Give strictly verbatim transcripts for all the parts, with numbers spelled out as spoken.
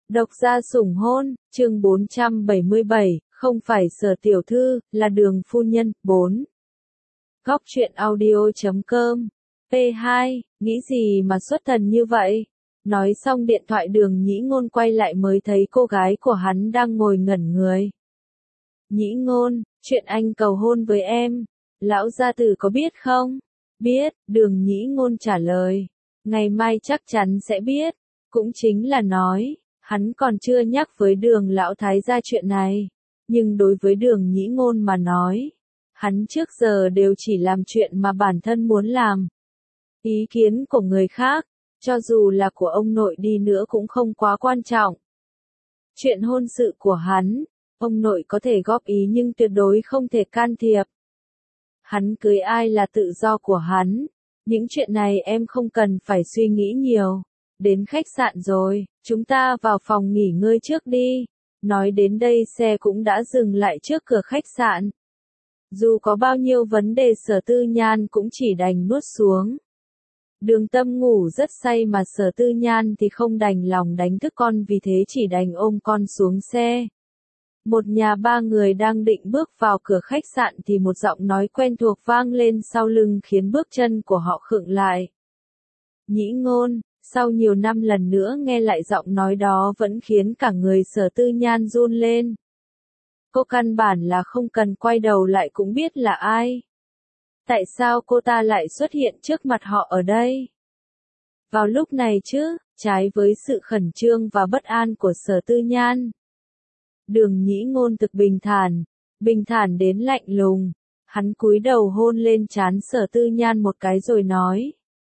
Độc gia sủng hôn, chương bốn trăm bảy mươi bảy, không phải Sở tiểu thư, là Đường phu nhân, bốn. Góc truyện audio chấm com. P hai, nghĩ gì mà xuất thần như vậy? Nói xong điện thoại Đường Nhĩ Ngôn quay lại mới thấy cô gái của hắn đang ngồi ngẩn người. Nhĩ Ngôn, chuyện anh cầu hôn với em, lão gia tử có biết không? Biết, Đường Nhĩ Ngôn trả lời. Ngày mai chắc chắn sẽ biết. Cũng chính là nói, hắn còn chưa nhắc với Đường lão thái gia chuyện này. Nhưng đối với Đường Nhĩ Ngôn mà nói, hắn trước giờ đều chỉ làm chuyện mà bản thân muốn làm. Ý kiến của người khác, cho dù là của ông nội đi nữa cũng không quá quan trọng. Chuyện hôn sự của hắn, ông nội có thể góp ý nhưng tuyệt đối không thể can thiệp. Hắn cưới ai là tự do của hắn, những chuyện này em không cần phải suy nghĩ nhiều. Đến khách sạn rồi, chúng ta vào phòng nghỉ ngơi trước đi. Nói đến đây xe cũng đã dừng lại trước cửa khách sạn. Dù có bao nhiêu vấn đề Sở Tư Nhan cũng chỉ đành nuốt xuống. Đường Tâm ngủ rất say mà Sở Tư Nhan thì không đành lòng đánh thức con, vì thế chỉ đành ôm con xuống xe. Một nhà ba người đang định bước vào cửa khách sạn thì một giọng nói quen thuộc vang lên sau lưng khiến bước chân của họ khựng lại. Nhĩ Ngôn, sau nhiều năm lần nữa nghe lại giọng nói đó vẫn khiến cả người Sở Tư Nhan run lên. Cô căn bản là không cần quay đầu lại cũng biết là ai. Tại sao cô ta lại xuất hiện trước mặt họ ở đây? Vào lúc này chứ, trái với sự khẩn trương và bất an của Sở Tư Nhan. Đường Nhĩ Ngôn thực bình thản, bình thản đến lạnh lùng. Hắn cúi đầu hôn lên trán Sở Tư Nhan một cái rồi nói.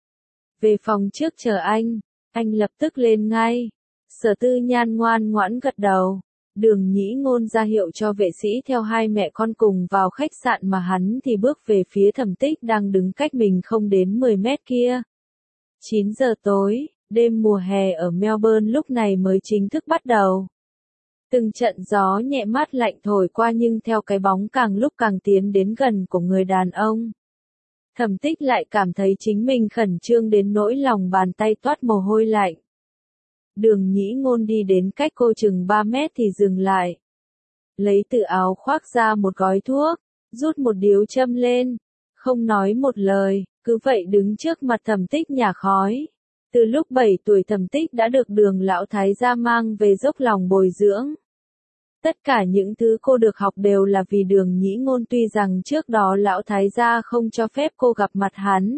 Về phòng trước chờ anh, anh lập tức lên ngay. Sở Tư Nhan ngoan ngoãn gật đầu. Đường Nhĩ Ngôn ra hiệu cho vệ sĩ theo hai mẹ con cùng vào khách sạn mà hắn thì bước về phía Thẩm Tích đang đứng cách mình không đến mười mét kia. chín giờ tối, đêm mùa hè ở Melbourne lúc này mới chính thức bắt đầu. Từng trận gió nhẹ mát lạnh thổi qua nhưng theo cái bóng càng lúc càng tiến đến gần của người đàn ông. Thẩm Tích lại cảm thấy chính mình khẩn trương đến nỗi lòng bàn tay toát mồ hôi lạnh. Đường Nhĩ Ngôn đi đến cách cô chừng ba mét thì dừng lại. Lấy từ áo khoác ra một gói thuốc, rút một điếu châm lên. Không nói một lời, cứ vậy đứng trước mặt Thẩm Tích nhả khói. Từ lúc bảy tuổi Thẩm Tích đã được Đường lão thái gia mang về dốc lòng bồi dưỡng. Tất cả những thứ cô được học đều là vì Đường Nhĩ Ngôn, tuy rằng trước đó lão thái gia không cho phép cô gặp mặt hắn.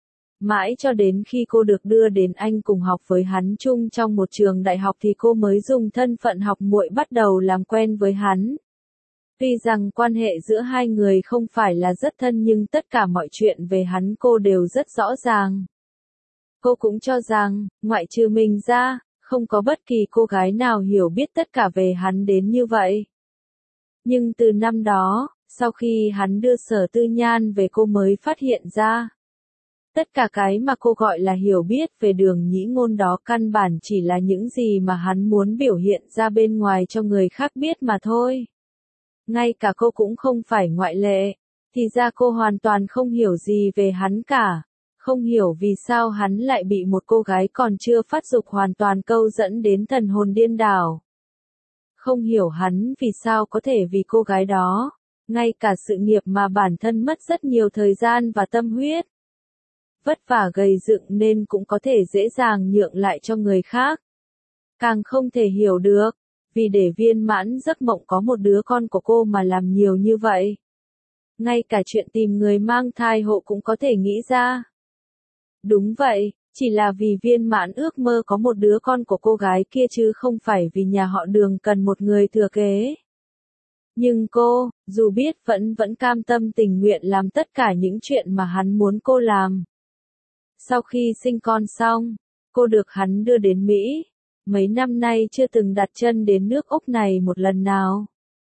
Mãi cho đến khi cô được đưa đến Anh cùng học với hắn chung trong một trường đại học thì cô mới dùng thân phận học muội bắt đầu làm quen với hắn. Tuy rằng quan hệ giữa hai người không phải là rất thân nhưng tất cả mọi chuyện về hắn cô đều rất rõ ràng. Cô cũng cho rằng, ngoại trừ mình ra, không có bất kỳ cô gái nào hiểu biết tất cả về hắn đến như vậy. Nhưng từ năm đó, sau khi hắn đưa Sở Tư Nhan về cô mới phát hiện ra. Tất cả cái mà cô gọi là hiểu biết về Đường Nhĩ Ngôn đó căn bản chỉ là những gì mà hắn muốn biểu hiện ra bên ngoài cho người khác biết mà thôi. Ngay cả cô cũng không phải ngoại lệ, thì ra cô hoàn toàn không hiểu gì về hắn cả. Không hiểu vì sao hắn lại bị một cô gái còn chưa phát dục hoàn toàn câu dẫn đến thần hồn điên đảo. Không hiểu hắn vì sao có thể vì cô gái đó, ngay cả sự nghiệp mà bản thân mất rất nhiều thời gian và tâm huyết. Vất vả gầy dựng nên cũng có thể dễ dàng nhượng lại cho người khác. Càng không thể hiểu được, vì để viên mãn giấc mộng có một đứa con của cô mà làm nhiều như vậy. Ngay cả chuyện tìm người mang thai hộ cũng có thể nghĩ ra. Đúng vậy, chỉ là vì viên mãn ước mơ có một đứa con của cô gái kia chứ không phải vì nhà họ Đường cần một người thừa kế. Nhưng cô, dù biết vẫn vẫn cam tâm tình nguyện làm tất cả những chuyện mà hắn muốn cô làm. Sau khi sinh con xong, cô được hắn đưa đến Mỹ. Mấy năm nay chưa từng đặt chân đến nước Úc này một lần nào.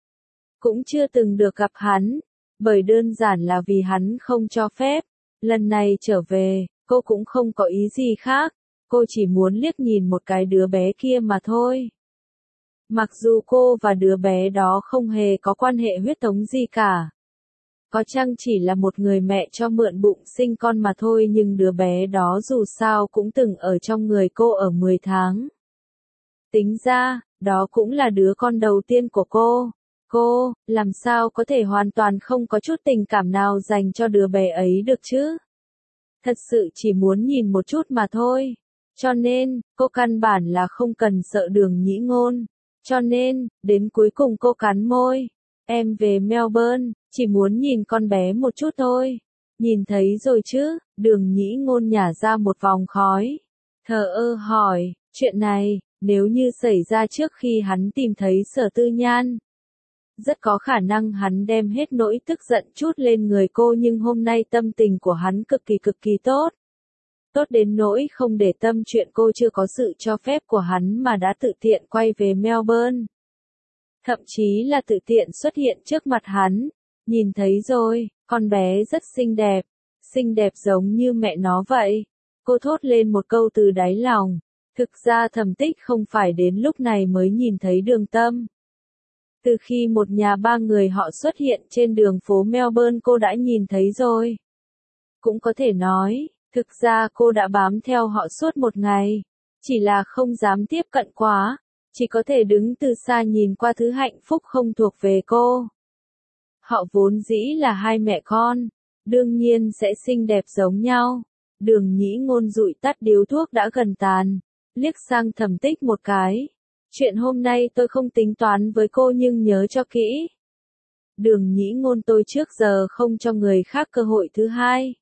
Cũng chưa từng được gặp hắn, bởi đơn giản là vì hắn không cho phép. Lần này trở về, cô cũng không có ý gì khác, cô chỉ muốn liếc nhìn một cái đứa bé kia mà thôi. Mặc dù cô và đứa bé đó không hề có quan hệ huyết thống gì cả. Có chăng chỉ là một người mẹ cho mượn bụng sinh con mà thôi, nhưng đứa bé đó dù sao cũng từng ở trong người cô ở mười tháng. Tính ra, đó cũng là đứa con đầu tiên của cô. Cô, làm sao có thể hoàn toàn không có chút tình cảm nào dành cho đứa bé ấy được chứ? Thật sự chỉ muốn nhìn một chút mà thôi. Cho nên, cô căn bản là không cần sợ Đường Nhĩ Ngôn. Cho nên, đến cuối cùng cô cắn môi. Em về Melbourne, chỉ muốn nhìn con bé một chút thôi. Nhìn thấy rồi chứ, Đường Nhĩ Ngôn nhả ra một vòng khói. Thờ ơ hỏi, chuyện này, nếu như xảy ra trước khi hắn tìm thấy Sở Tư Nhan, rất có khả năng hắn đem hết nỗi tức giận chút lên người cô, nhưng hôm nay tâm tình của hắn cực kỳ cực kỳ tốt. Tốt đến nỗi không để tâm chuyện cô chưa có sự cho phép của hắn mà đã tự tiện quay về Melbourne. Thậm chí là tự tiện xuất hiện trước mặt hắn. Nhìn thấy rồi, con bé rất xinh đẹp. Xinh đẹp giống như mẹ nó vậy. Cô thốt lên một câu từ đáy lòng. Thực ra Thẩm Tích không phải đến lúc này mới nhìn thấy Đường Tâm. Từ khi một nhà ba người họ xuất hiện trên đường phố Melbourne cô đã nhìn thấy rồi. Cũng có thể nói, thực ra cô đã bám theo họ suốt một ngày. Chỉ là không dám tiếp cận quá. Chỉ có thể đứng từ xa nhìn qua thứ hạnh phúc không thuộc về cô. Họ vốn dĩ là hai mẹ con. Đương nhiên sẽ xinh đẹp giống nhau. Đường Nhĩ Ngôn dụi tắt điếu thuốc đã gần tàn. Liếc sang Thẩm Tích một cái. Chuyện hôm nay tôi không tính toán với cô nhưng nhớ cho kỹ. Đường Nhĩ Ngôn, tôi trước giờ không cho người khác cơ hội thứ hai.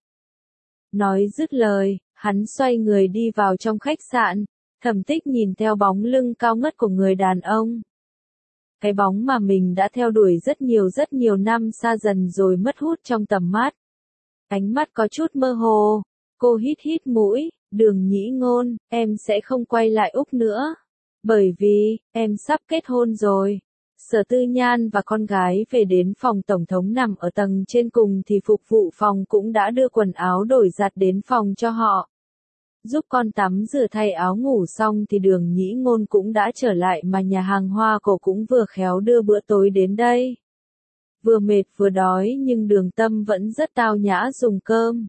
Nói dứt lời, hắn xoay người đi vào trong khách sạn. Thẩm Tích nhìn theo bóng lưng cao ngất của người đàn ông. Cái bóng mà mình đã theo đuổi rất nhiều rất nhiều năm xa dần rồi mất hút trong tầm mắt. Ánh mắt có chút mơ hồ. Cô hít hít mũi, Đường Nhĩ Ngôn, em sẽ không quay lại Úc nữa. Bởi vì, em sắp kết hôn rồi. Sở Tư Nhan và con gái về đến phòng tổng thống nằm ở tầng trên cùng thì phục vụ phòng cũng đã đưa quần áo đổi giặt đến phòng cho họ. Giúp con tắm rửa thay áo ngủ xong thì Đường Nhĩ Ngôn cũng đã trở lại mà nhà hàng Hoa Cổ cũng vừa khéo đưa bữa tối đến đây. Vừa mệt vừa đói nhưng Đường Tâm vẫn rất tao nhã dùng cơm.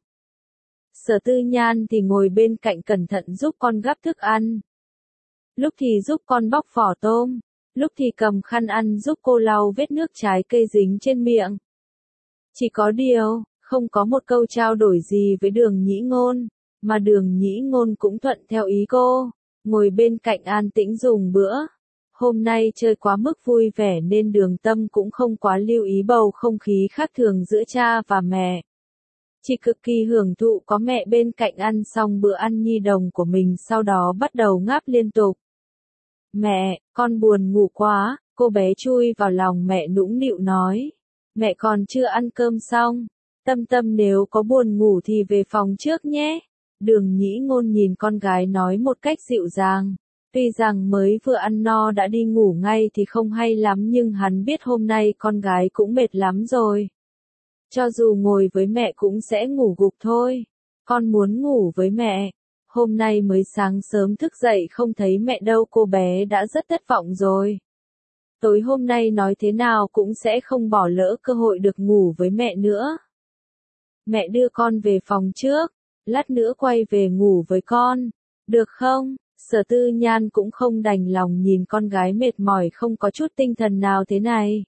Sở Tư Nhan thì ngồi bên cạnh cẩn thận giúp con gắp thức ăn. Lúc thì giúp con bóc vỏ tôm, lúc thì cầm khăn ăn giúp cô lau vết nước trái cây dính trên miệng. Chỉ có điều, không có một câu trao đổi gì với Đường Nhĩ Ngôn, mà Đường Nhĩ Ngôn cũng thuận theo ý cô, ngồi bên cạnh an tĩnh dùng bữa. Hôm nay chơi quá mức vui vẻ nên Đường Tâm cũng không quá lưu ý bầu không khí khác thường giữa cha và mẹ. Chỉ cực kỳ hưởng thụ có mẹ bên cạnh ăn xong bữa ăn nhi đồng của mình, sau đó bắt đầu ngáp liên tục. Mẹ, con buồn ngủ quá, cô bé chui vào lòng mẹ nũng nịu nói. Mẹ còn chưa ăn cơm xong. Tâm Tâm nếu có buồn ngủ thì về phòng trước nhé. Đường Nhĩ Ngôn nhìn con gái nói một cách dịu dàng. Tuy rằng mới vừa ăn no đã đi ngủ ngay thì không hay lắm nhưng hắn biết hôm nay con gái cũng mệt lắm rồi. Cho dù ngồi với mẹ cũng sẽ ngủ gục thôi. Con muốn ngủ với mẹ. Hôm nay mới sáng sớm thức dậy không thấy mẹ đâu, cô bé đã rất thất vọng rồi. Tối hôm nay nói thế nào cũng sẽ không bỏ lỡ cơ hội được ngủ với mẹ nữa. Mẹ đưa con về phòng trước, lát nữa quay về ngủ với con, được không? Sở Tư Nhan cũng không đành lòng nhìn con gái mệt mỏi không có chút tinh thần nào thế này.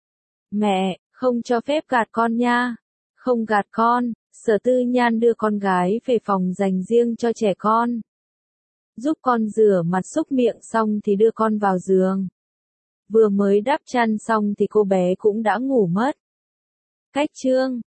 Mẹ, không cho phép gạt con nha. Không gạt con. Sở Tư Nhan đưa con gái về phòng dành riêng cho trẻ con. Giúp con rửa mặt súc miệng xong thì đưa con vào giường. Vừa mới đắp chăn xong thì cô bé cũng đã ngủ mất. Cách chương